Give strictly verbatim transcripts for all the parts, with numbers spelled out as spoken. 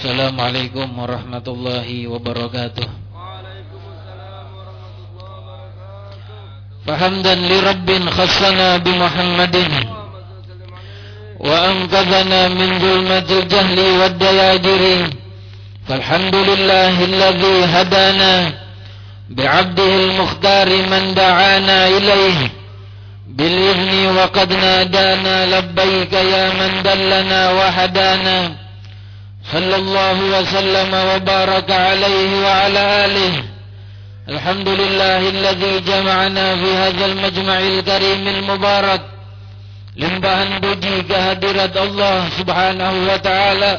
Assalamualaikum warahmatullahi wabarakatuh. Waalaikumsalam warahmatullahi wabarakatuh. Fahamdan li rabbin khassana bi Muhammadin wa anqadhana min zulmatil jahli wad dayajiri. Falhamdulillahilladzi hadana bi'abdihil mukhtari man da'ana ilaihi bil izni wa qad nadana labbaika ya man dallana wa hadana. Sallallahu wa sallama wa baraka alaihi wa ala alihi. Alhamdulillahilladzi jama'ana fi hadzal majma'il karimil mubarak. Limpahan puji kehadirat Allah Subhanahu wa ta'ala.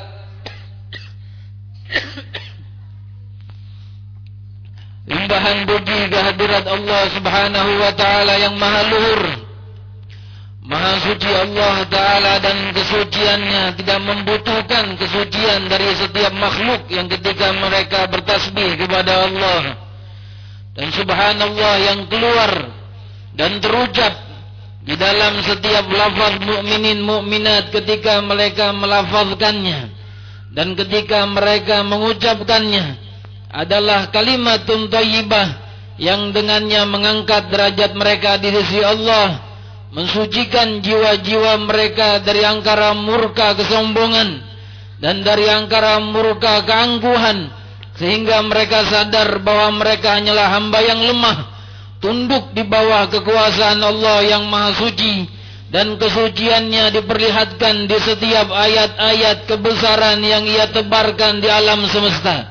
Limpahan puji kehadirat Allah Subhanahu wa ta'ala yang maha luhur, maha suci Allah Ta'ala, dan kesuciannya tidak membutuhkan kesucian dari setiap makhluk yang ketika mereka bertasbih kepada Allah. Dan subhanallah yang keluar dan terucap di dalam setiap lafaz mukminin mukminat ketika mereka melafazkannya dan ketika mereka mengucapkannya adalah kalimatun thayyibah yang dengannya mengangkat derajat mereka di sisi Allah, mensucikan jiwa-jiwa mereka dari angkara murka kesombongan dan dari angkara murka keangkuhan, sehingga mereka sadar bahwa mereka hanyalah hamba yang lemah, tunduk di bawah kekuasaan Allah yang maha suci, dan kesuciannya diperlihatkan di setiap ayat-ayat kebesaran yang ia tebarkan di alam semesta.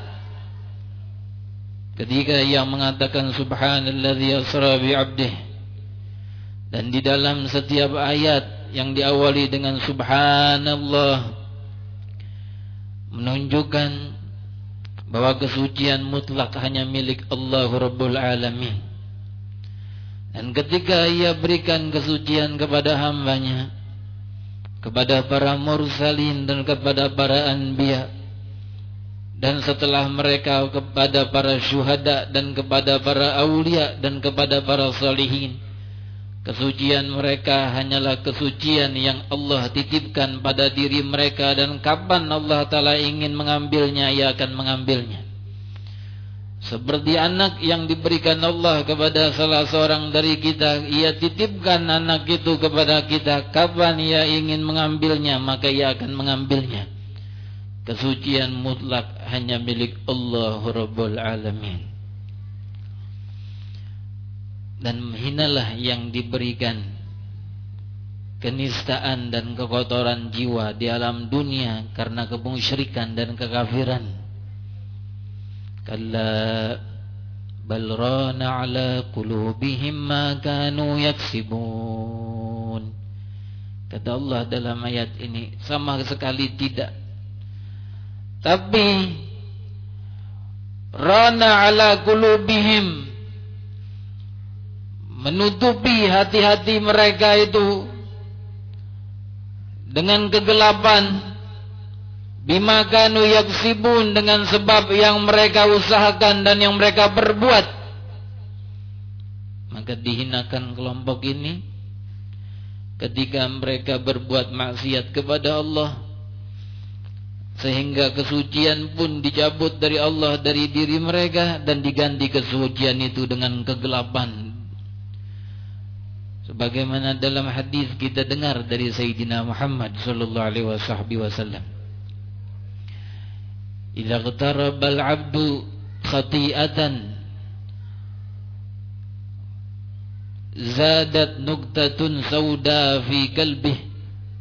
Ketika ia mengatakan subhanalladzi asra bi 'abdihi, dan di dalam setiap ayat yang diawali dengan subhanallah menunjukkan bahwa kesucian mutlak hanya milik Allah Rabbul Alamin. Dan ketika ia berikan kesucian kepada hambanya, kepada para mursalin dan kepada para anbiya, dan setelah mereka kepada para syuhada dan kepada para aulia dan kepada para salihin, kesucian mereka hanyalah kesucian yang Allah titipkan pada diri mereka, dan kapan Allah Ta'ala ingin mengambilnya, ia akan mengambilnya. Seperti anak yang diberikan Allah kepada salah seorang dari kita, ia titipkan anak itu kepada kita, kapan ia ingin mengambilnya, maka ia akan mengambilnya. Kesucian mutlak hanya milik Allah Rabbul Alamin. Dan hinalah yang diberikan kenistaan dan kekotoran jiwa di alam dunia karena kemusyrikan dan kekafiran. Kalla bal rana ala qulubihim ma kanu yaksibun. Kata Allah dalam ayat ini, sama sekali tidak. Tapi rana ala qulubihim, menutupi hati-hati mereka itu dengan kegelapan, bima kanu yaksibun, dengan sebab yang mereka usahakan dan yang mereka perbuat. Maka dihinakan kelompok ini ketika mereka berbuat maksiat kepada Allah, sehingga kesucian pun dicabut dari Allah dari diri mereka dan diganti kesucian itu dengan kegelapan. Sebagaimana dalam hadis kita dengar dari Sayyidina Muhammad sallallahu alaihi wasallam, idza qtaraba al-'abdu khati'atan zadat nuqtatun sauda fi qalbihi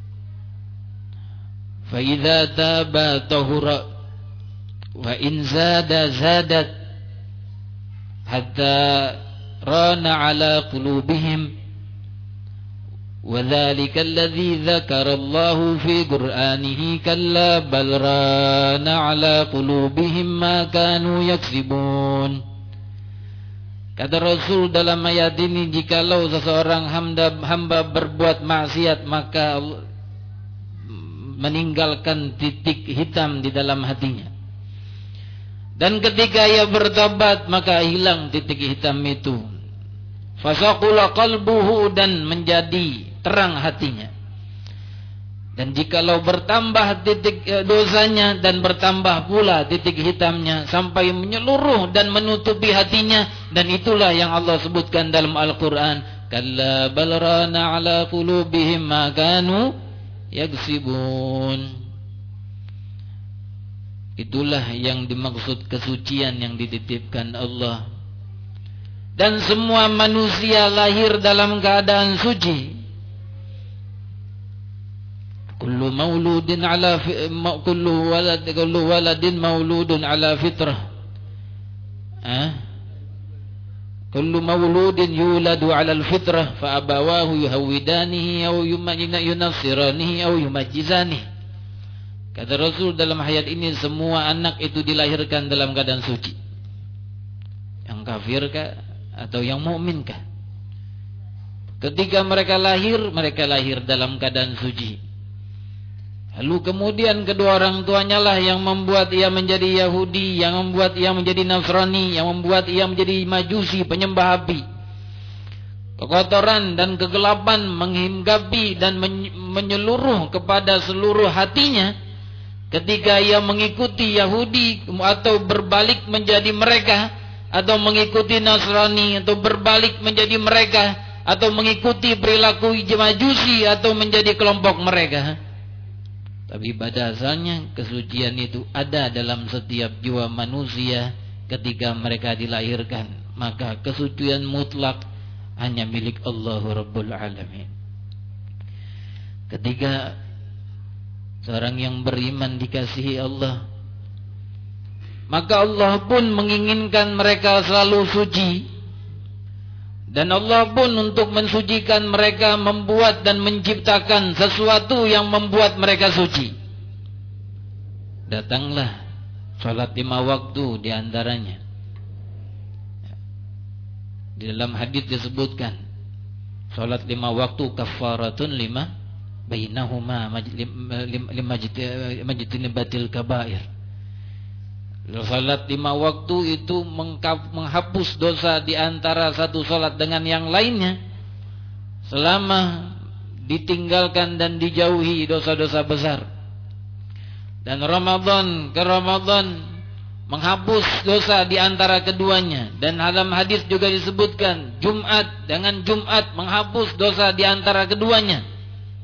fa idza taba tahura wa in zada zadat hatta rana ala qulubihim. وَذَلِكَ الَّذِي ذَكَرَ اللَّهُ فِي قُرْآنِهِ كَلَّا بَلْ رَانَ عَلَى قُلُوبِهِمْ مَا كَانُوا يَكْسِبُونَ. Kata Rasul dalam ayat ini, jikalau seseorang hamba, hamba berbuat maksiat, maka meninggalkan titik hitam di dalam hatinya, dan ketika ia bertobat maka hilang titik hitam itu. Fasaqula qalbuhu, dan menjadi terang hatinya. Dan jikalau bertambah titik dosanya dan bertambah pula titik hitamnya sampai menyeluruh dan menutupi hatinya, dan itulah yang Allah sebutkan dalam Al-Qur'an, kalla bal rana ala qulubihim ma kanu yaksibun. Itulah yang dimaksud kesucian yang dititipkan Allah. Dan semua manusia lahir dalam keadaan suci. Kullu mauludin ala kullu walad kullu waladin mauludun ala fitrah. Ah? Kullu mauludin yuladu ala al-fitrah fa abawahu yuhawidanihi aw yunassiranihi aw yumajjizanihi. Kata Rasul dalam ayat ini, semua anak itu dilahirkan dalam keadaan suci. Yang kafir kah atau yang mukmin kah? Ketika mereka lahir, mereka lahir dalam keadaan suci. Lalu kemudian kedua orang tuanya lah yang membuat ia menjadi Yahudi, yang membuat ia menjadi Nasrani, yang membuat ia menjadi Majusi, penyembah api. Kekotoran dan kegelapan menghinggapi dan menyeluruh kepada seluruh hatinya ketika ia mengikuti Yahudi atau berbalik menjadi mereka, atau mengikuti Nasrani atau berbalik menjadi mereka, atau mengikuti perilaku Majusi atau menjadi kelompok mereka. Tapi pada asalnya kesucian itu ada dalam setiap jiwa manusia ketika mereka dilahirkan. Maka kesucian mutlak hanya milik Allah Rabbul Alamin. Ketika seorang yang beriman dikasihi Allah, maka Allah pun menginginkan mereka selalu suci. Dan Allah pun untuk mensucikan mereka membuat dan menciptakan sesuatu yang membuat mereka suci. Datanglah salat lima waktu diantaranya. Di dalam hadis disebutkan, salat lima waktu kafaratun lima bainahuma majtinibatil kabair. Salat lima waktu itu menghapus dosa di antara satu salat dengan yang lainnya, selama ditinggalkan dan dijauhi dosa-dosa besar. Dan Ramadan ke Ramadan menghapus dosa di antara keduanya. Dan dalam hadis juga disebutkan, Jumat dengan Jumat menghapus dosa di antara keduanya.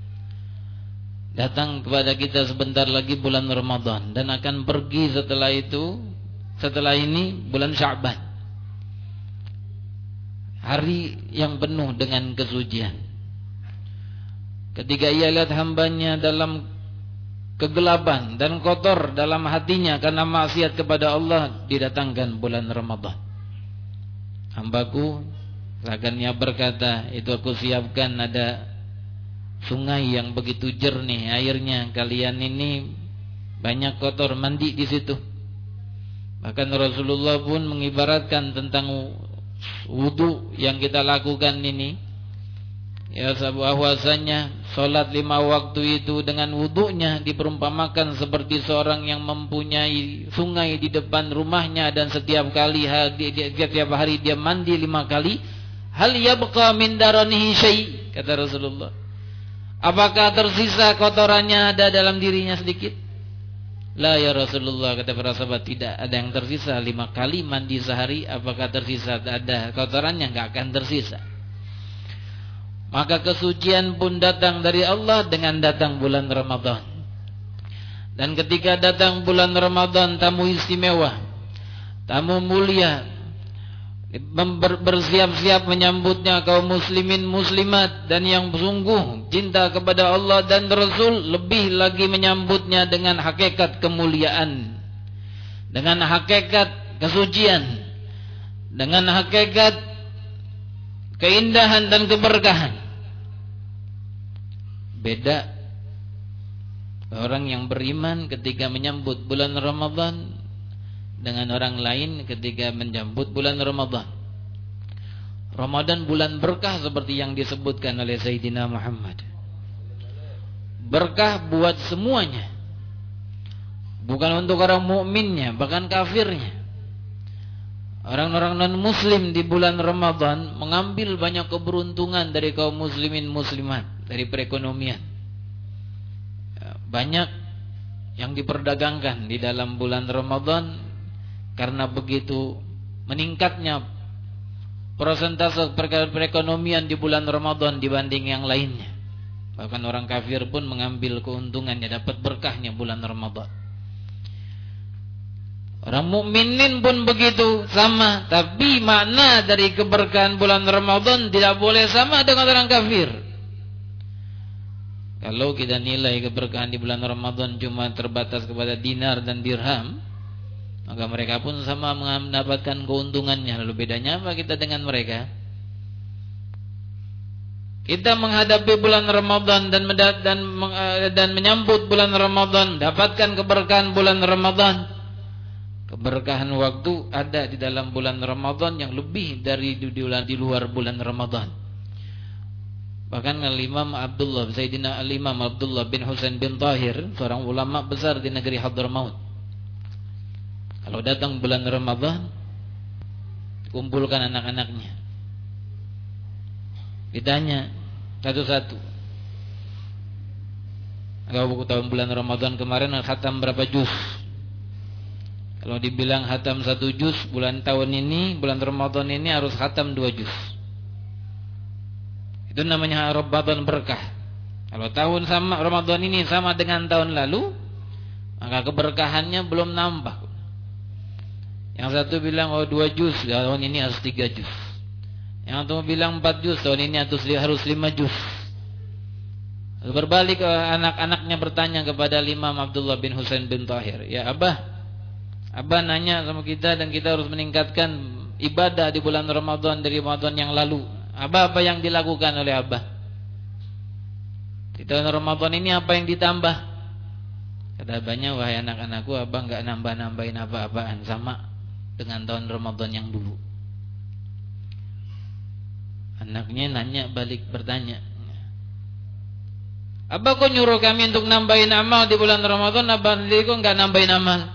Datang kepada kita sebentar lagi bulan Ramadan, dan akan pergi setelah itu, setelah ini bulan Sya'ban. Hari yang penuh dengan kesucian. Ketika ia lihat hambanya dalam kegelapan dan kotor dalam hatinya karena maksiat kepada Allah, didatangkan bulan Ramadan. Hambaku, akan ia berkata, itu aku siapkan ada sungai yang begitu jernih airnya, kalian ini banyak kotor, mandi di situ. Bahkan Rasulullah pun mengibaratkan tentang wudu yang kita lakukan ini, ya, bahwasanya salat lima waktu itu dengan wudunya diperumpamakan seperti seorang yang mempunyai sungai di depan rumahnya, dan setiap kali setiap hari dia mandi lima kali. Hal yabqa min daranihi syai', kata Rasulullah. Apakah tersisa kotorannya ada dalam dirinya sedikit? La ya Rasulullah, kata para sahabat, tidak ada yang tersisa. Lima kali mandi sehari, apakah tersisa ada kotorannya? Enggak akan tersisa. Maka kesucian pun datang dari Allah dengan datang bulan Ramadan. Dan ketika datang bulan Ramadan, tamu istimewa, tamu mulia, bersiap-siap menyambutnya kaum muslimin muslimat, dan yang sungguh cinta kepada Allah dan Rasul lebih lagi menyambutnya dengan hakikat kemuliaan, dengan hakikat kesucian, dengan hakikat keindahan dan keberkahan. Beda orang yang beriman ketika menyambut bulan Ramadan dengan orang lain ketika menyambut bulan Ramadan. Ramadan bulan berkah seperti yang disebutkan oleh Sayyidina Muhammad. Berkah buat semuanya. Bukan untuk orang mukminnya, bahkan kafirnya. Orang-orang non-muslim di bulan Ramadan mengambil banyak keberuntungan dari kaum muslimin muslimat, dari perekonomian. banyak yang diperdagangkan di dalam bulan Ramadan karena begitu meningkatnya persentase perekonomian di bulan Ramadan dibanding yang lainnya. Bahkan orang kafir pun mengambil keuntungannya, dapat berkahnya bulan Ramadan. Orang mukminin pun begitu, sama. Tapi makna dari keberkahan bulan Ramadan tidak boleh sama dengan orang kafir. Kalau kita nilai keberkahan di bulan Ramadan cuma terbatas kepada dinar dan dirham, maka mereka pun sama mendapatkan keuntungannya. Lalu bedanya apa kita dengan mereka? Kita menghadapi bulan Ramadan dan dan dan menyambut bulan Ramadan, dapatkan keberkahan bulan Ramadan. Keberkahan waktu ada di dalam bulan Ramadan yang lebih dari di, di luar bulan Ramadan. Bahkan Al-Imam Abdullah Sayyidina Al-Imam Abdullah bin Husain bin Tahir, seorang ulama besar di negeri Hadramaut, kalau datang bulan Ramadan, kumpulkan anak-anaknya, ditanya satu-satu, kalau tahun bulan Ramadan kemarin khatam berapa juz? Kalau dibilang khatam satu juz, bulan tahun ini, bulan Ramadan ini harus khatam dua juz. Itu namanya Ramadan berkah. Kalau tahun sama Ramadan ini sama dengan tahun lalu, maka keberkahannya belum nambah. Yang satu bilang oh dua juz, tahun ini harus tiga juz. Yang satu bilang empat juz, tahun ini harus harus lima juz. Lalu berbalik anak-anaknya bertanya kepada Imam Abdullah bin Husain bin Tahir, ya Abah, Abah nanya sama kita dan kita harus meningkatkan ibadah di bulan Ramadan dari Ramadan yang lalu. Abah apa yang dilakukan oleh Abah? Di tahun Ramadan ini apa yang ditambah? Kata abahnya, wahai anak-anakku, Abah enggak nambah-nambahin apa-apaan, sama dengan tahun Ramadan yang dulu. Anaknya nanya balik bertanya, Abah kok nyuruh kami untuk nambahin amal di bulan Ramadan, Abah sendiri kok enggak nambahin amal?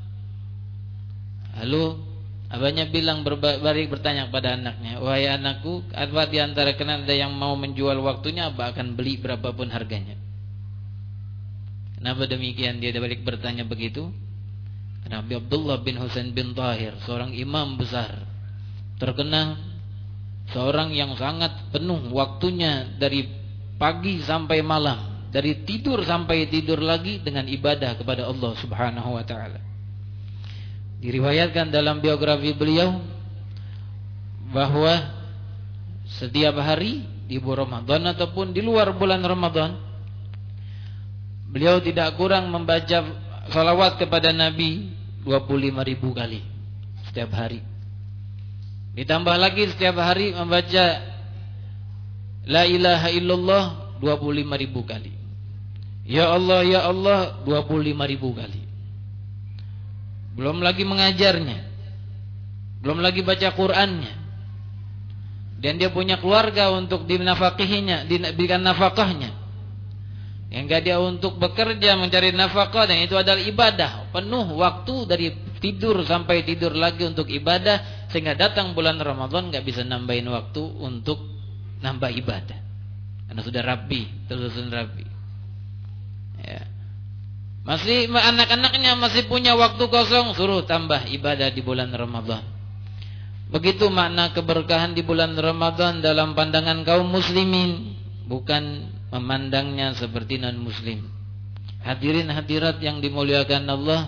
Lalu abahnya bilang berbalik bertanya kepada anaknya, wahai anakku, apa di antara kalian ada yang mau menjual waktunya, Abah akan beli berapapun harganya. Kenapa demikian dia balik bertanya begitu? Karena Abdullah bin Husain bin Tahir, seorang imam besar, terkenal, seorang yang sangat penuh waktunya dari pagi sampai malam, dari tidur sampai tidur lagi dengan ibadah kepada Allah Subhanahu wa taala. Diriwayatkan dalam biografi beliau bahwa setiap hari di bulan Ramadan ataupun di luar bulan Ramadan, beliau tidak kurang membaca salawat kepada Nabi dua puluh lima ribu kali setiap hari. Ditambah lagi setiap hari membaca La ilaha illallah dua puluh lima ribu kali. Ya Allah ya Allah dua puluh lima ribu kali. Belum lagi mengajarnya, belum lagi baca Qur'annya. Dan dia punya keluarga untuk dinafakihinya, diberikan nafkahnya. Yang dia untuk bekerja mencari nafkah, dan itu adalah ibadah. Penuh waktu dari tidur sampai tidur lagi untuk ibadah, sehingga datang bulan Ramadan gak bisa nambahin waktu untuk nambah ibadah. Karena sudah rapi, terus rapi. Ya. Masih anak-anaknya masih punya waktu kosong, suruh tambah ibadah di bulan Ramadan. Begitu makna keberkahan di bulan Ramadan dalam pandangan kaum muslimin, bukan memandangnya seperti non muslim. Hadirin hadirat yang dimuliakan Allah,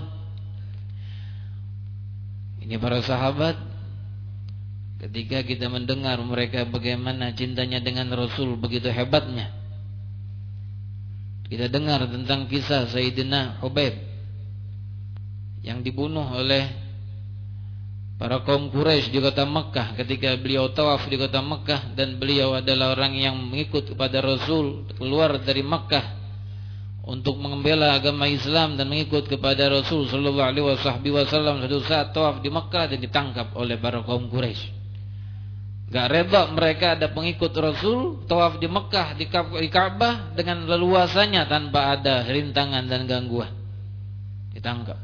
ini para sahabat, ketika kita mendengar mereka bagaimana cintanya dengan Rasul begitu hebatnya, kita dengar tentang kisah Sayyidina Hubaib yang dibunuh oleh para kaum Quraisy di kota Mekah ketika beliau tawaf di kota Mekah, dan beliau adalah orang yang mengikut kepada Rasul, keluar dari Mekah untuk membela agama Islam dan mengikut kepada Rasul sallallahu alaihi wasallam. Suatu saat tawaf di Mekah dan ditangkap oleh para kaum Quraisy. Gak reda mereka ada pengikut Rasul tawaf di Mekah, di Ka'bah dengan leluasanya tanpa ada rintangan dan gangguan. Ditangkap.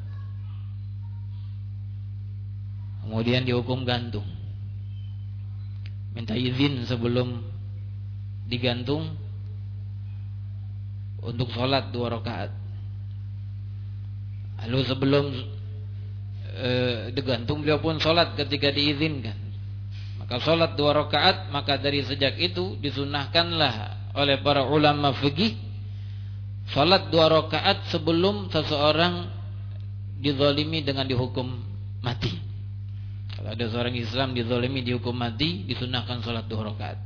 Kemudian dihukum gantung. Minta izin sebelum digantung untuk sholat dua rakaat. Lalu sebelum e, digantung beliau pun sholat ketika diizinkan. Maka sholat dua rakaat, maka dari sejak itu disunahkanlah oleh para ulama fikih sholat dua rakaat sebelum seseorang dizalimi dengan dihukum mati. Kalau ada seorang Islam dizalimi dihukum mati, disunahkan sholat dua rakaat.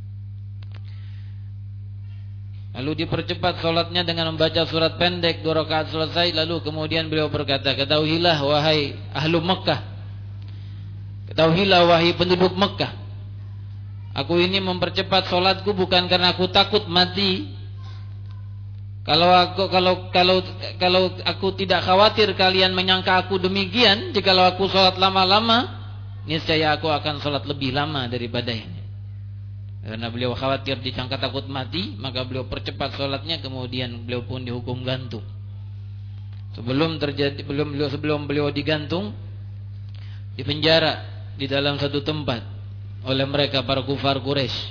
Lalu dipercepat sholatnya dengan membaca surat pendek, dua rakaat selesai. Lalu kemudian beliau berkata, ketahuilah wahai ahlu Mekah, ketahuilah wahai penduduk Mekah, aku ini mempercepat sholatku bukan karena aku takut mati. Kalau aku kalau kalau kalau aku tidak khawatir kalian menyangka aku demikian, jikalau aku sholat lama-lama, niscaya aku akan sholat lebih lama daripada ini. Karena beliau khawatir disangka takut mati, maka beliau percepat sholatnya, kemudian beliau pun dihukum gantung. Sebelum terjadi, belum beliau sebelum beliau digantung, dipenjara di dalam satu tempat oleh mereka para kufar Quraisy.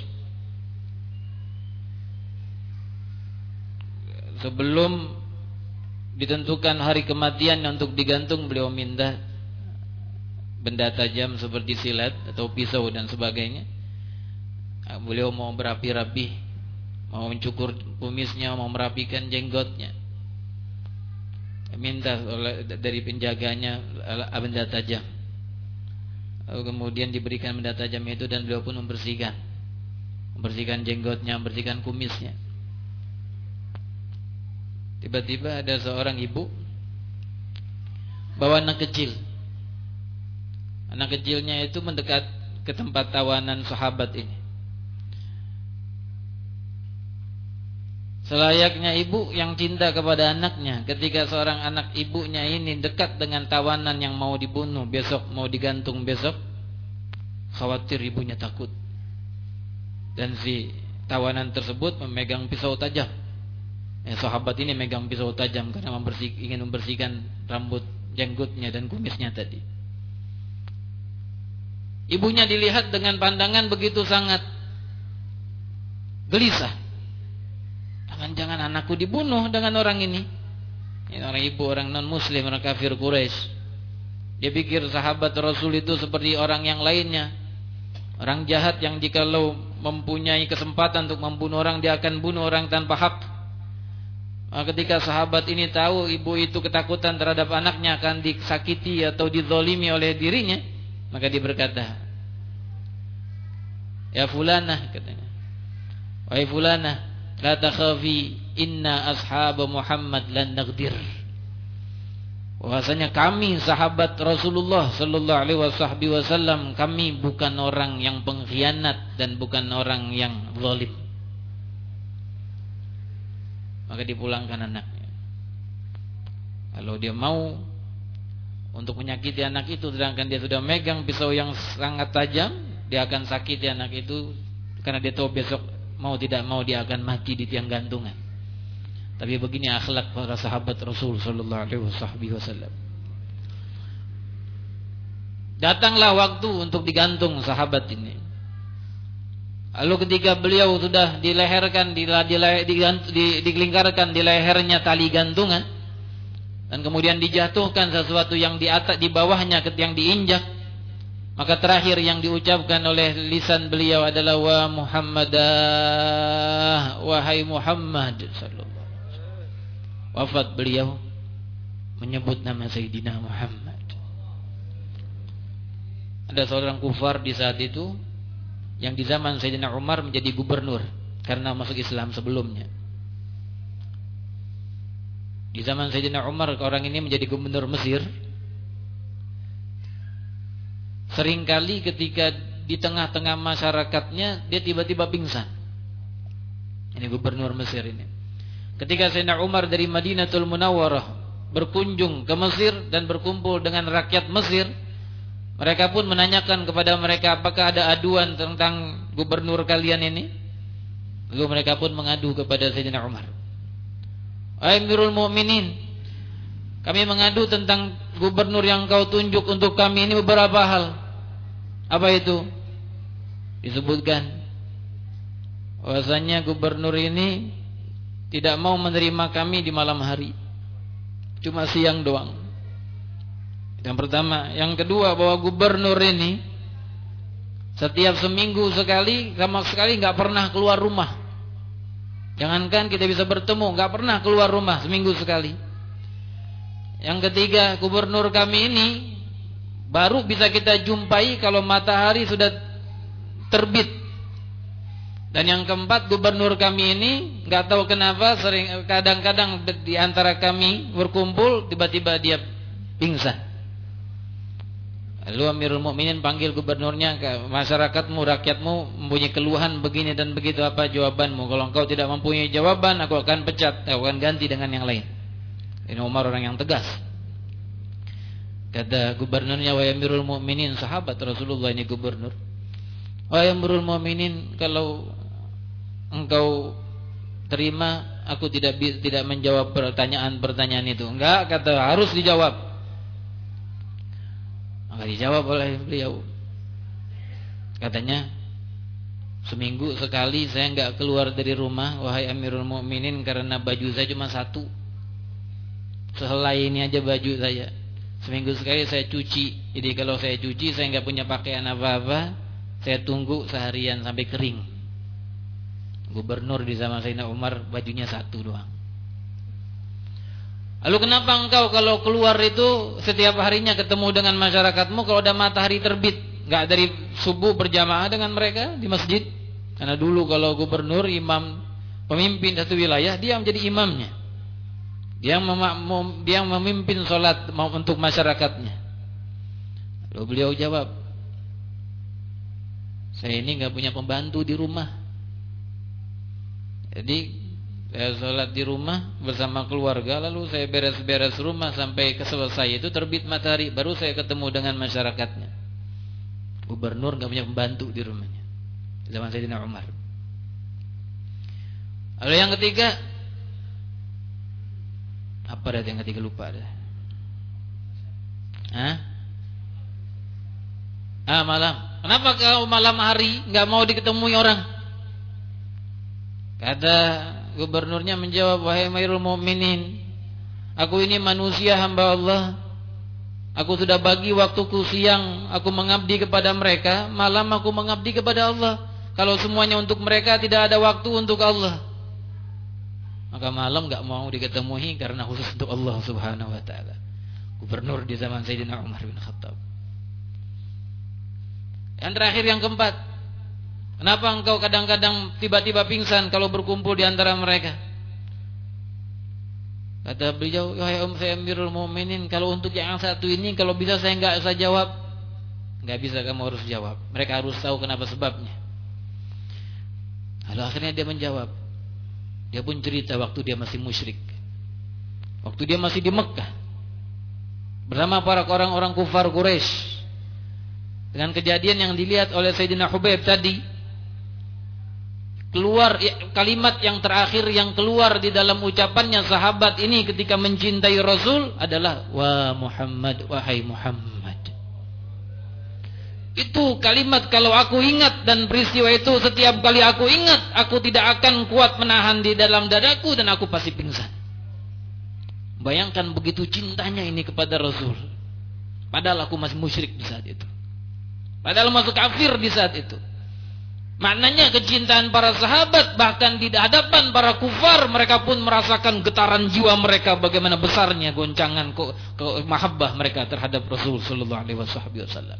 Sebelum ditentukan hari kematian untuk digantung, beliau minta benda tajam seperti silet atau pisau dan sebagainya. Beliau mau berapi-rapi, mau mencukur kumisnya, mau merapikan jenggotnya. Minta oleh dari penjaganya benda tajam. Lalu kemudian diberikan benda tajam itu dan beliau pun membersihkan, membersihkan jenggotnya, membersihkan kumisnya. Tiba-tiba ada seorang ibu bawa anak kecil. Anak kecilnya itu mendekat ke tempat tawanan sahabat ini. Selayaknya ibu yang cinta kepada anaknya, ketika seorang anak ibunya ini dekat dengan tawanan yang mau dibunuh besok, mau digantung besok, khawatir ibunya takut. Dan si tawanan tersebut memegang pisau tajam. Eh, sahabat ini megang pisau tajam karena membersih, ingin membersihkan rambut jenggotnya dan kumisnya tadi. Ibunya dilihat dengan pandangan begitu sangat gelisah. Jangan-jangan anakku dibunuh dengan orang ini. Ini orang ibu, orang non-muslim, orang kafir Quraisy. Dia pikir sahabat Rasul itu seperti orang yang lainnya, orang jahat yang jikalau mempunyai kesempatan untuk membunuh orang, dia akan bunuh orang tanpa hak. Maka ketika sahabat ini tahu ibu itu ketakutan terhadap anaknya akan disakiti atau dizalimi oleh dirinya, maka dia berkata, ya fulanah, katanya, wahai fulanah, la takhafi, inna ashab Muhammad lan naqdir. Bahwasanya kami sahabat Rasulullah sallallahu alaihi wasallam, kami bukan orang yang pengkhianat dan bukan orang yang zalim. Maka dipulangkan anaknya. Kalau dia mau untuk menyakiti anak itu, sedangkan dia sudah megang pisau yang sangat tajam, dia akan sakiti anak itu karena dia tahu besok mau tidak mau dia akan mati di tiang gantungan. Tapi begini akhlak para sahabat Rasul sallallahu alaihi wasallam. Datanglah waktu untuk digantung sahabat ini. Lalu ketika beliau sudah dileherkan, digelingkarkan di lehernya tali gantungan, dan kemudian dijatuhkan sesuatu yang di atas, di bawahnya yang diinjak, maka terakhir yang diucapkan oleh lisan beliau adalah wa Muhammadah, wahai Muhammad sallallahu alaihi wasallam. Wafat beliau menyebut nama Sayyidina Muhammad. Ada seorang kufar di saat itu yang di zaman Sayyidina Umar menjadi gubernur karena masuk Islam sebelumnya. Di zaman Sayyidina Umar orang ini menjadi gubernur Mesir. Seringkali ketika di tengah-tengah masyarakatnya dia tiba-tiba pingsan. Ini gubernur Mesir ini. Ketika Sayyidina Umar dari Madinatul Munawwarah berkunjung ke Mesir dan berkumpul dengan rakyat Mesir, mereka pun menanyakan kepada mereka, apakah ada aduan tentang gubernur kalian ini? Lalu mereka pun mengadu kepada Sayyidina Umar. Amirul Mukminin, kami mengadu tentang gubernur yang kau tunjuk untuk kami ini beberapa hal. Apa itu? Disebutkan bahwasanya gubernur ini tidak mau menerima kami di malam hari. cuma siang doang. Yang pertama. Yang kedua, bahwa gubernur ini setiap seminggu sekali sama sekali nggak pernah keluar rumah. Jangankan kita bisa bertemu, nggak pernah keluar rumah seminggu sekali. Yang ketiga, gubernur kami ini baru bisa kita jumpai kalau matahari sudah terbit. Dan yang keempat, gubernur kami ini nggak tahu kenapa sering kadang-kadang di antara kami berkumpul tiba-tiba dia pingsan. Lalu Amirul Mukminin panggil gubernurnya, ke masyarakatmu, rakyatmu mempunyai keluhan begini dan begitu, apa jawabanmu? Kalau engkau tidak mempunyai jawaban, aku akan pecat, aku akan ganti dengan yang lain. Ini Umar orang yang tegas. Kata gubernurnya, wahai Amirul Mukminin, sahabat Rasulullah ini gubernur. Wahai Amirul Mukminin, kalau engkau terima, aku tidak tidak menjawab pertanyaan-pertanyaan itu. Enggak, kata, harus dijawab. Maka dijawab oleh beliau. Katanya, seminggu sekali saya enggak keluar dari rumah, wahai Amirul Mukminin, karena baju saya cuma satu. Sehelai ini aja baju saya. Seminggu sekali saya cuci. Jadi kalau saya cuci, saya enggak punya pakaian apa-apa, saya tunggu seharian sampai kering. Gubernur di zaman Sayyidina Umar bajunya satu doang. Lalu kenapa engkau kalau keluar itu setiap harinya ketemu dengan masyarakatmu kalau ada matahari terbit, enggak dari subuh berjamaah dengan mereka di masjid? Karena dulu kalau gubernur, imam, pemimpin satu wilayah, dia menjadi imamnya. Dia mem dia memimpin sholat untuk masyarakatnya. Lalu beliau jawab, saya ini enggak punya pembantu di rumah. Jadi saya sholat di rumah bersama keluarga, lalu saya beres-beres rumah sampai selesai itu terbit matahari, baru saya ketemu dengan masyarakatnya. Gubernur nggak punya pembantu di rumahnya zaman Sayyidina Umar. Lalu yang ketiga, apa dah yang ketiga, lupa dah. Hah? Ah, malam. Kenapa kau malam hari nggak mau diketemui orang? Kata gubernurnya menjawab, wahai Amirul Mukminin, aku ini manusia hamba Allah. Aku sudah bagi waktuku, siang aku mengabdi kepada mereka, malam aku mengabdi kepada Allah. Kalau semuanya untuk mereka, tidak ada waktu untuk Allah. Maka malam gak mau diketemui karena khusus untuk Allah Subhanahu wa ta'ala. Gubernur di zaman Sayyidina Umar bin Khattab. Yang terakhir, yang keempat, kenapa engkau kadang-kadang tiba-tiba pingsan kalau berkumpul di antara mereka? Kata beliau, wahai Om saya Amirul Mukminin, kalau untuk yang satu ini, kalau bisa saya enggak usah jawab. Enggak bisa, kamu harus jawab. Mereka harus tahu kenapa sebabnya. Lalu akhirnya dia menjawab. Dia pun cerita waktu dia masih musyrik, waktu dia masih di Mekah bersama para orang-orang kufar Quraisy, dengan kejadian yang dilihat oleh Sayyidina Hubaib tadi. Keluar kalimat yang terakhir yang keluar di dalam ucapannya sahabat ini ketika mencintai Rasul adalah, wa Muhammad, wahai Muhammad. Itu kalimat kalau aku ingat, dan peristiwa itu setiap kali aku ingat, aku tidak akan kuat menahan di dalam dadaku dan aku pasti pingsan. Bayangkan begitu cintanya ini kepada Rasul, padahal aku masih musyrik di saat itu, padahal masuk kafir di saat itu. Maknanya kecintaan para sahabat, bahkan di hadapan para kufar, mereka pun merasakan getaran jiwa mereka, bagaimana besarnya goncangan ke, ke mahabbah mereka terhadap Rasul sallallahu alaihi wasallam.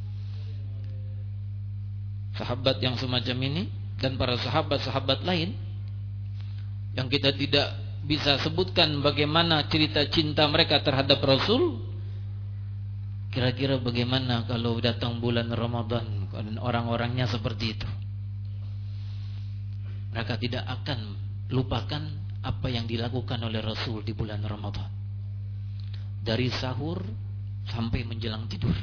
Sahabat yang semacam ini dan para sahabat-sahabat lain yang kita tidak bisa sebutkan bagaimana cerita cinta mereka terhadap Rasul. Kira-kira bagaimana kalau datang bulan Ramadan dan orang-orangnya seperti itu? Mereka tidak akan lupakan apa yang dilakukan oleh Rasul di bulan Ramadan, dari sahur sampai menjelang tidur.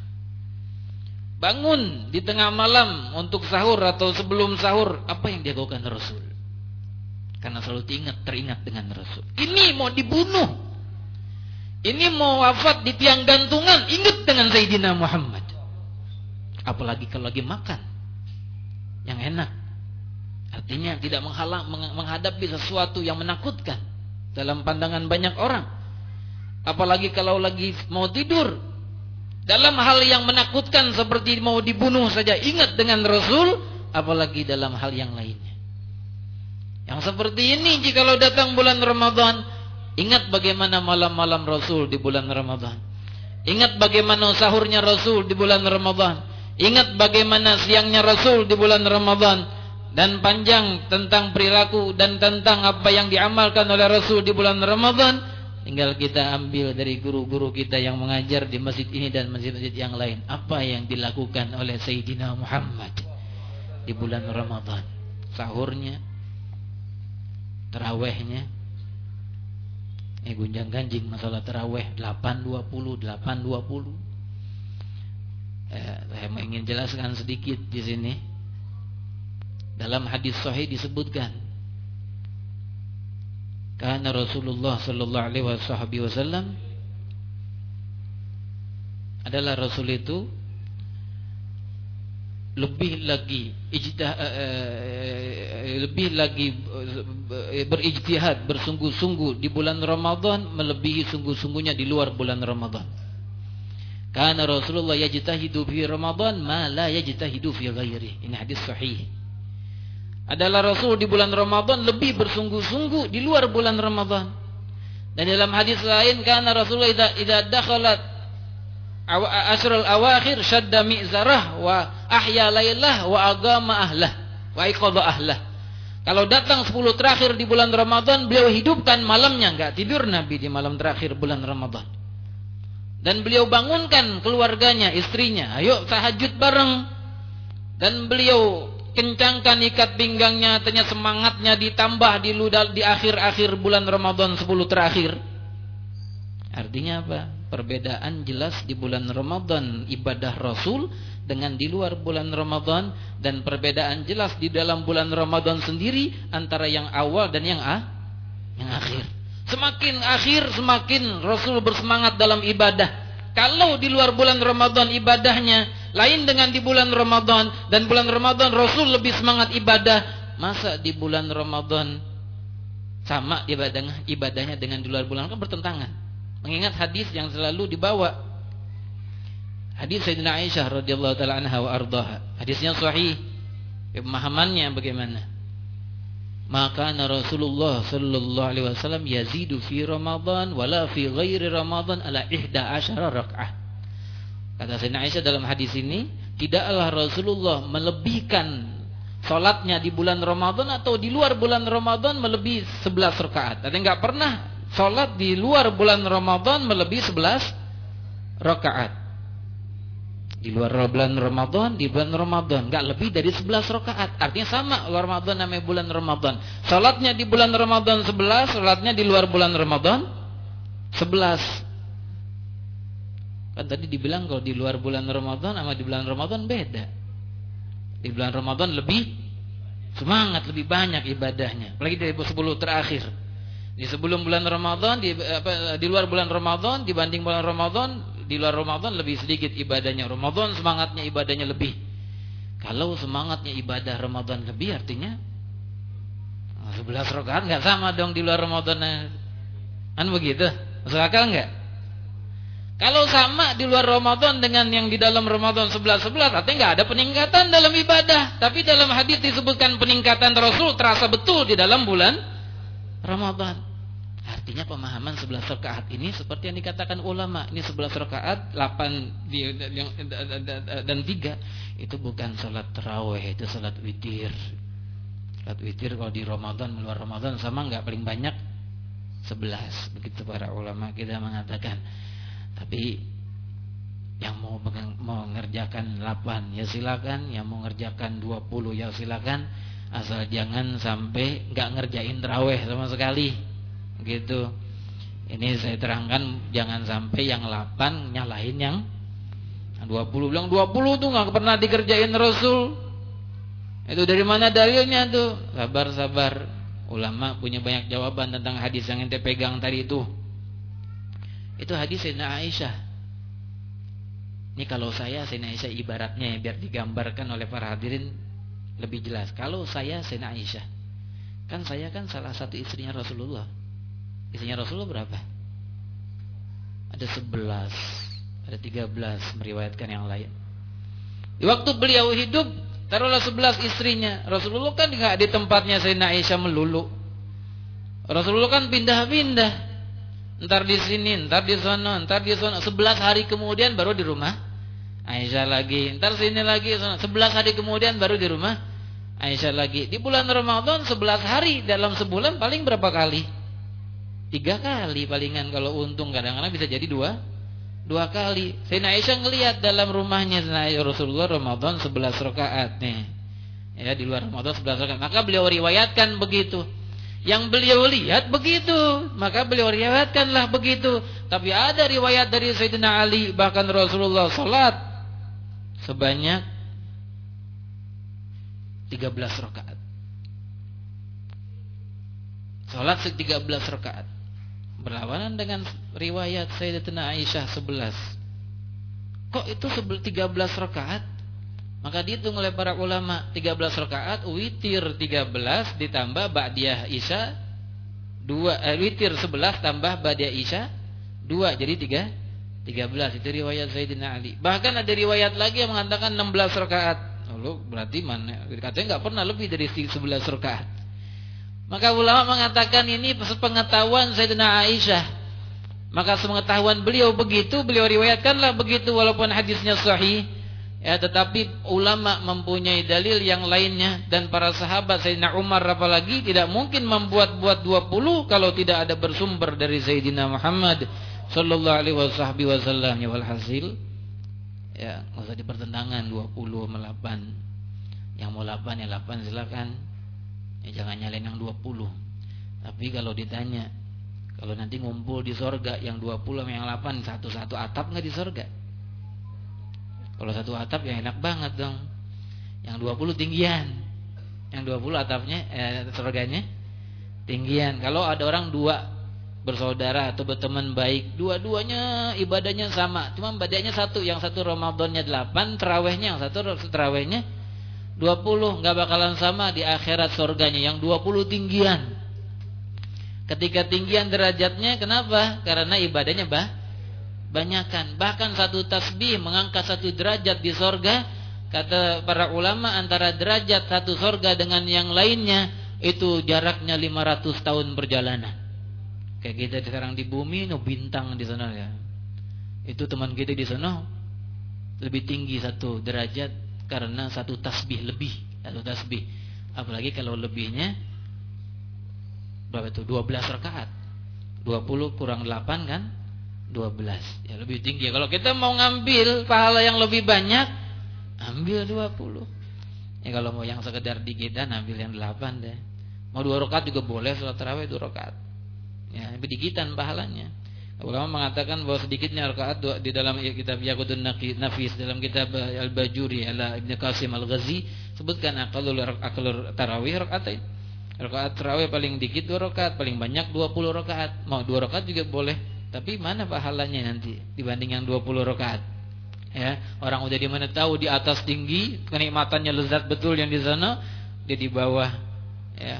Bangun di tengah malam untuk sahur atau sebelum sahur, apa yang dilakukan Rasul? Karena selalu diingat, teringat dengan Rasul. Ini mau dibunuh, ini mau wafat di tiang gantungan, ingat dengan Sayyidina Muhammad. Apalagi kalau lagi makan yang enak, artinya tidak menghalang, menghadapi sesuatu yang menakutkan dalam pandangan banyak orang. apalagi kalau lagi mau tidur. Dalam hal yang menakutkan seperti mau dibunuh saja ingat dengan Rasul, apalagi dalam hal yang lainnya. Yang seperti ini jikalau datang bulan Ramadan, ingat bagaimana malam-malam Rasul di bulan Ramadan. Ingat bagaimana sahurnya Rasul di bulan Ramadan. Ingat bagaimana siangnya Rasul di bulan Ramadan. Dan panjang tentang perilaku dan tentang apa yang diamalkan oleh Rasul di bulan Ramadan. Tinggal kita ambil dari guru-guru kita yang mengajar di masjid ini dan masjid-masjid yang lain. Apa yang dilakukan oleh Sayyidina Muhammad di bulan Ramadan. Sahurnya, tarawehnya. Eh gunjang ganjing masalah taraweh delapan dua puluh, delapan dua puluh. Eh, saya ingin jelaskan sedikit di sini. Dalam hadis sahih disebutkan, karena Rasulullah sallallahu alaihi wasallam adalah Rasul itu lebih lagi ijtihad, lebih lagi berijtihad, bersungguh-sungguh di bulan Ramadan melebihi sungguh-sungguhnya di luar bulan Ramadan. Karena Rasulullah yajtahidu fi Ramadan ma la yajtahidu fi ghairihi. Ini hadis sahih. Adalah Rasul di bulan Ramadan lebih bersungguh-sungguh di luar bulan Ramadan. Dan dalam hadis lain, karena Rasulullah idza idza dakhalat asrul awakhir syadda mi'zarah wa ahya lailah wa agama ahlah wa iqadha ahlah. Kalau datang sepuluh terakhir di bulan Ramadan, beliau hidupkan malamnya, enggak tidur Nabi di malam terakhir bulan Ramadan. Dan beliau bangunkan keluarganya, istrinya, ayo tahajud bareng. Dan beliau kencangkan ikat pinggangnya, ternyata semangatnya ditambah di ludal di akhir-akhir bulan Ramadan sepuluh terakhir. Artinya apa? Perbedaan jelas di bulan Ramadan ibadah Rasul dengan di luar bulan Ramadan, dan perbedaan jelas di dalam bulan Ramadan sendiri antara yang awal dan yang ah, yang akhir. Semakin akhir semakin Rasul bersemangat dalam ibadah. Kalau di luar bulan Ramadan ibadahnya lain dengan di bulan Ramadan, dan bulan Ramadan Rasul lebih semangat ibadah, masa di bulan Ramadan sama ibadahnya ibadahnya dengan di luar bulan? Kan bertentangan. Mengingat hadis yang selalu dibawa, hadis Sayyidina Aisyah radhiyallahu taala anha wa ardhaha. Hadisnya sahih. Pemahamannya bagaimana? Maka Rasulullah sallallahu alaihi wasallam yazidu fi Ramadan wala fi ghairi Ramadan ala ihda asyara rak'ah. Kata Sayyidina Aisyah dalam hadis ini, tidaklah Rasulullah melebihkan salatnya di bulan Ramadan atau di luar bulan Ramadan melebihi sebelas rakaat. Artinya enggak pernah salat di luar bulan Ramadan melebihi sebelas rakaat. Di luar bulan Ramadan, di bulan Ramadan enggak lebih dari sebelas rakaat. Artinya sama, Ramadan namanya bulan Ramadan. Salatnya di bulan Ramadan sebelas, salatnya di luar bulan Ramadan sebelas. Kan tadi dibilang kalau di luar bulan Ramadan sama di bulan Ramadan beda. Di bulan Ramadan lebih semangat, lebih banyak ibadahnya. Apalagi dari sepuluh terakhir. Di sebelum bulan Ramadan, di, apa, di luar bulan Ramadan dibanding bulan Ramadan, di luar Ramadan lebih sedikit ibadahnya. Ramadan semangatnya ibadahnya lebih. Kalau semangatnya ibadah Ramadan lebih, artinya sebelas rakaat enggak sama dong di luar Ramadan. Kan begitu? Masuk akal enggak? Kalau sama di luar Ramadan dengan yang di dalam Ramadan sebelas sebelas, artinya enggak ada peningkatan dalam ibadah. Tapi dalam hadis disebutkan peningkatan Rasul terasa betul di dalam bulan Ramadan. Artinya pemahaman sebelas rakaat ini seperti yang dikatakan ulama, ini sebelas rakaat, delapan di, yang, dan tiga itu bukan salat tarawih, itu salat witir. Salat witir kalau di Ramadan, luar Ramadan sama enggak, paling banyak sebelas. Begitu para ulama kita mengatakan. Tapi yang mau mau mengerjakan delapan ya silakan, yang mau mengerjakan dua puluh ya silakan, asal jangan sampai enggak ngerjain tarawih sama sekali. Gitu. Ini saya terangkan, jangan sampai yang delapan nyalahin yang dua puluh. Bilang dua puluh tuh enggak pernah dikerjain Rasul. Itu dari mana dalilnya tuh? Sabar-sabar. Ulama punya banyak jawaban tentang hadis yang ente pegang tadi itu. Itu hadis Sayyidina Aisyah. Ini kalau saya Sayyidina Aisyah ibaratnya ya, biar digambarkan oleh para hadirin lebih jelas. Kalau saya Sayyidina Aisyah, kan saya kan salah satu istrinya Rasulullah. Istrinya Rasulullah berapa? ada sebelas, ada tiga belas meriwayatkan yang lain. Di waktu beliau hidup, taruhlah sebelas istrinya. Rasulullah kan enggak di tempatnya Sayyidina Aisyah melulu. Rasulullah kan pindah-pindah. Entar di sini, entar di sana, entar di sana. sebelas hari kemudian baru di rumah Aisyah lagi. Entar sini lagi, sebelas hari kemudian baru di rumah Aisyah lagi. Di bulan Ramadan sebelas hari dalam sebulan paling berapa kali? Tiga kali palingan kalau untung, kadang-kadang bisa jadi dua dua kali. Sayyidina Aisyah ngelihat dalam rumahnya Rasulullah Ramadan sebelas rakaat nih. Ya, di luar Ramadan sebelas rakaat. Maka beliau riwayatkan begitu. Yang beliau lihat begitu, maka beliau riwayatkanlah begitu. Tapi ada riwayat dari Sayyidina Ali, bahkan Rasulullah salat sebanyak tiga belas rakaat. Salat tiga belas rakaat. Berlawanan dengan riwayat Sayyidatina Aisyah sebelas. Kok itu tiga belas rakaat? Maka dihitung oleh para ulama, tiga belas rakaat, witir tiga belas ditambah ba'diyah Isya dua, eh, witir sebelas tambah ba'diyah Isya dua, jadi tiga, tiga belas. Itu riwayat Sayyidina Ali. Bahkan ada riwayat lagi yang mengatakan enam belas rakaat. Lalu berarti mana? Katanya enggak pernah lebih dari sebelas rakaat. Maka ulama mengatakan ini sepengetahuan Sayyidina Aisyah. Maka sepengetahuan beliau begitu, beliau riwayatkanlah begitu walaupun hadisnya sahih. Ya, tetapi ulama mempunyai dalil yang lainnya, dan para sahabat Sayyidina Umar apalagi tidak mungkin membuat-buat dua puluh kalau tidak ada bersumber dari Sayyidina Muhammad sallallahu alaihi wasallam. Ya, walhasil ya enggak usah dipertentangkan dua puluh sama delapan. Yang mau delapan ya delapan silakan. Ya, jangan nyalain yang dua puluh. Tapi kalau ditanya, kalau nanti ngumpul di sorga yang dua puluh sama yang delapan, satu-satu atap enggak di sorga? Kalau satu atap ya enak banget dong. Yang dua puluh tinggian. Yang dua puluh atapnya eh, surganya tinggian. Kalau ada orang dua bersaudara atau berteman baik, dua-duanya ibadahnya sama, cuma ibadahnya satu, yang satu Ramadannya delapan, tarawihnya yang satu tarawihnya dua puluh, enggak bakalan sama di akhirat surganya. Yang dua puluh tinggian. Ketika tinggian derajatnya, kenapa? Karena ibadahnya bah banyakan. Bahkan satu tasbih mengangkat satu derajat di sorga. Kata para ulama, antara derajat satu sorga dengan yang lainnya itu jaraknya lima ratus tahun perjalanan. Kayak kita sekarang di bumi, no bintang di sana ya. Itu teman kita di sana lebih tinggi satu derajat karena satu tasbih lebih, satu tasbih. Apalagi kalau lebihnya berapa itu? dua belas rakaat. dua puluh kurang delapan kan? dua belas. Ya lebih tinggi. Kalau kita mau ngambil pahala yang lebih banyak, ambil dua puluh. Ya kalau mau yang sekedar dikitan, ambil yang delapan deh. Mau dua rakaat juga boleh, salat tarawih dua rakaat. Ya, lebih dikitan pahalanya. Ulama mengatakan bahwa sedikitnya rakaat di dalam kitab Yaqutun Nafis, dalam kitab Al-Bajuri ala Ibnu Qasim Al-Ghazi, sebutkan aqallul aqallul tarawih rakaatain. Rakaat tarawih paling dikit dua rakaat, paling banyak dua puluh rakaat. Mau dua rakaat juga boleh. Tapi mana pahalanya nanti dibanding yang dua puluh rakaat? Ya, orang udah di mana tahu di atas tinggi, kenikmatannya lezat betul yang di sana, dia di bawah. Ya.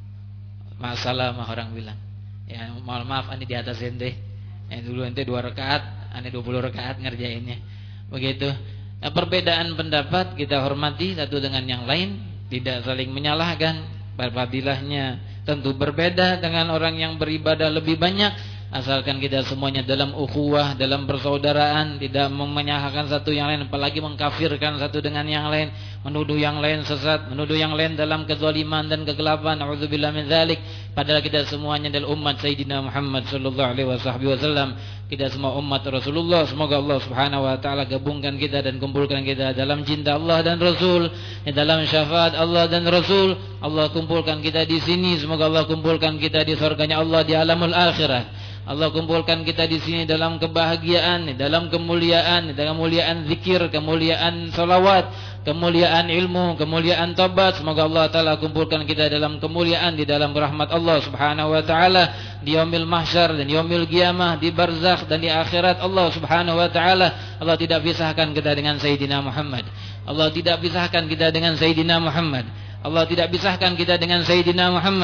Masalah mah orang bilang. Ya, mohon maaf ane di atas ente. Ya, dulu ente dua rakaat, ane dua puluh rakaat ngerjainnya. Begitu. Nah, perbedaan pendapat kita hormati satu dengan yang lain, tidak saling menyalahkan. Fadilahnya tentu berbeda dengan orang yang beribadah lebih banyak. Asalkan kita semuanya dalam ukhuwah, dalam persaudaraan, tidak menyalahkan satu yang lain, apalagi mengkafirkan satu dengan yang lain, menuduh yang lain sesat, menuduh yang lain dalam kezaliman dan kegelapan. Nauzubillah min dzalik. Padahal kita semuanya adalah umat Sayyidina Muhammad sallallahu alaihi wasallam. Kita semua umat Rasulullah. Semoga Allah Subhanahu wa taala gabungkan kita dan kumpulkan kita dalam cinta Allah dan Rasul, dalam syafaat Allah dan Rasul. Allah kumpulkan kita di sini. Semoga Allah kumpulkan kita di surganya Allah di alamul akhirah. Allah kumpulkan kita di sini dalam kebahagiaan, dalam kemuliaan, dalam kemuliaan zikir, kemuliaan salawat, kemuliaan ilmu, kemuliaan taubat. Semoga Allah Ta'ala kumpulkan kita dalam kemuliaan di dalam rahmat Allah Subhanahu wa Ta'ala di yaumil mahsyar dan yaumil qiyamah, di barzakh dan di akhirat Allah Subhanahu wa Ta'ala. Allah tidak pisahkan kita dengan Sayyidina Muhammad. Allah tidak pisahkan kita dengan Sayyidina Muhammad. Allah tidak pisahkan kita dengan Sayyidina Muhammad.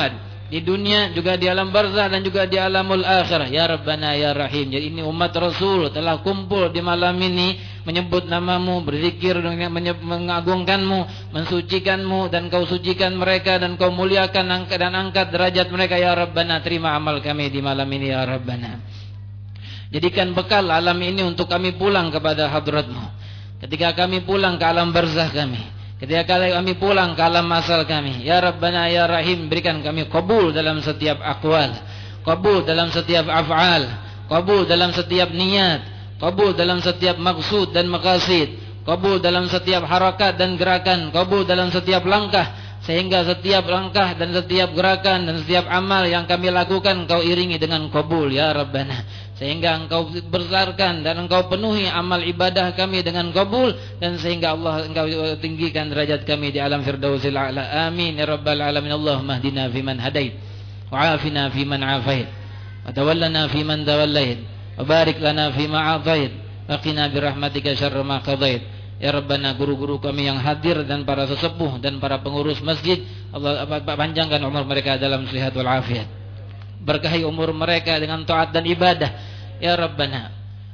di dunia juga di alam barzah dan juga di alamul akhirah. Ya Rabbana ya Rahim. Jadi ini umat Rasul telah kumpul di malam ini menyebut namamu, berzikir, mengagungkanmu, mensucikanmu, dan kau sucikan mereka dan kau muliakan dan angkat derajat mereka. Ya Rabbana, terima amal kami di malam ini ya Rabbana. Jadikan bekal alam ini untuk kami pulang kepada hadratmu. Ketika kami pulang ke alam barzah kami, ketika kami pulang ke alam asal kami, ya Rabbana ya Rahim, berikan kami qabul dalam setiap aqwal, qabul dalam setiap af'al, qabul dalam setiap niat, qabul dalam setiap maksud dan maqasid, qabul dalam setiap harakat dan gerakan, qabul dalam setiap langkah, sehingga setiap langkah dan setiap gerakan dan setiap amal yang kami lakukan Engkau iringi dengan qabul ya Rabbana. Sehingga Engkau besarkan dan Engkau penuhi amal ibadah kami dengan qabul, dan sehingga Allah Engkau tinggikan derajat kami di alam firdausil a'la. Amin ya rabbal alamin. Allahumma hdina fiman hadait, wa afina fiman afait, wa tawallana fiman tawallait, wa barik lana fima atait, wa qina birahmatika syarra ma qadait. Ya Rabbana, guru-guru kami yang hadir dan para sesepuh dan para pengurus masjid, Allah panjangkan umur mereka dalam sehat wal afiat. Berkahi umur mereka dengan taat dan ibadah ya Rabbana.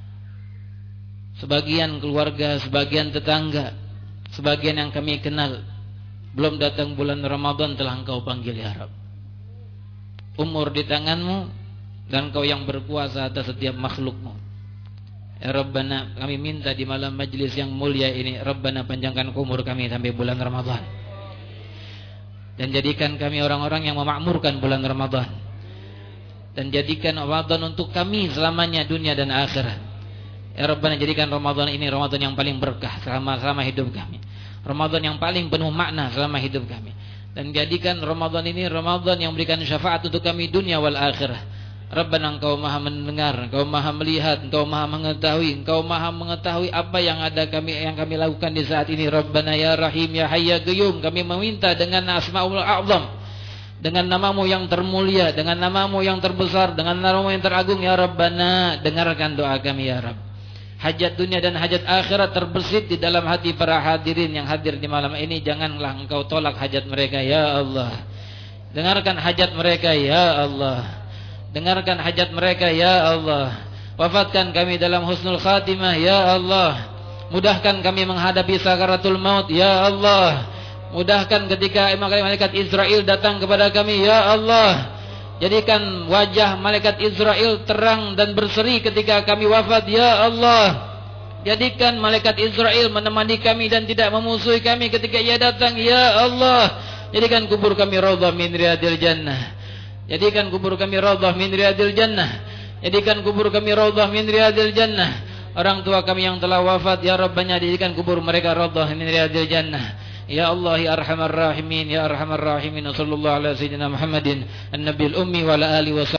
Sebagian keluarga, sebagian tetangga, sebagian yang kami kenal, belum datang bulan Ramadan telah Engkau panggil ya Rabb. Umur di tanganmu dan Engkau yang berkuasa atas setiap makhlukmu ya Rabbana. Kami minta di malam majlis yang mulia ini, Rabbana, panjangkan umur kami sampai bulan Ramadan, dan jadikan kami orang-orang yang memakmurkan bulan Ramadan, dan jadikan Ramadan untuk kami selamanya dunia dan akhirat. Ya Rabbana, jadikan Ramadan ini Ramadan yang paling berkah selama selama hidup kami, Ramadan yang paling penuh makna selama hidup kami, dan jadikan Ramadan ini Ramadan yang memberikan syafaat untuk kami dunia wal akhirah. Rabbana, Engkau maha mendengar, Engkau maha melihat, Engkau maha mengetahui, Engkau maha mengetahui apa yang ada kami yang kami lakukan di saat ini. Rabbana ya Rahim ya Hayy ya Qayyum, kami meminta dengan Asmaul A'zam, dengan namamu yang termulia, dengan namamu yang terbesar, dengan namamu yang teragung ya Rabbana, dengarkan doa kami ya Rabb. Hajat dunia dan hajat akhirat terbesit di dalam hati para hadirin yang hadir di malam ini. Janganlah Engkau tolak hajat mereka ya Allah. Dengarkan hajat mereka ya Allah. Dengarkan hajat mereka ya Allah. Wafatkan kami dalam husnul khatimah ya Allah. Mudahkan kami menghadapi sakaratul maut ya Allah. Mudahkan ketika malaikat Israel datang kepada kami ya Allah. Jadikan wajah malaikat Israel terang dan berseri ketika kami wafat ya Allah. Jadikan malaikat Israel menemani kami dan tidak memusuhi kami ketika ia datang ya Allah. Jadikan kubur kami raudhah min riyadil jannah. Jadikan kubur kami raudhah min riyadil jannah. Jadikan kubur kami raudhah min riyadil jannah. Orang tua kami yang telah wafat ya Rabbana, jadikan kubur mereka raudhah min riyadil jannah. Ya Allah ya Arhamar Rahimin ya Arhamar Rahimin. Sallallahu ala sayyidina Muhammadin an-nabiyil ummi wa ala alihi wa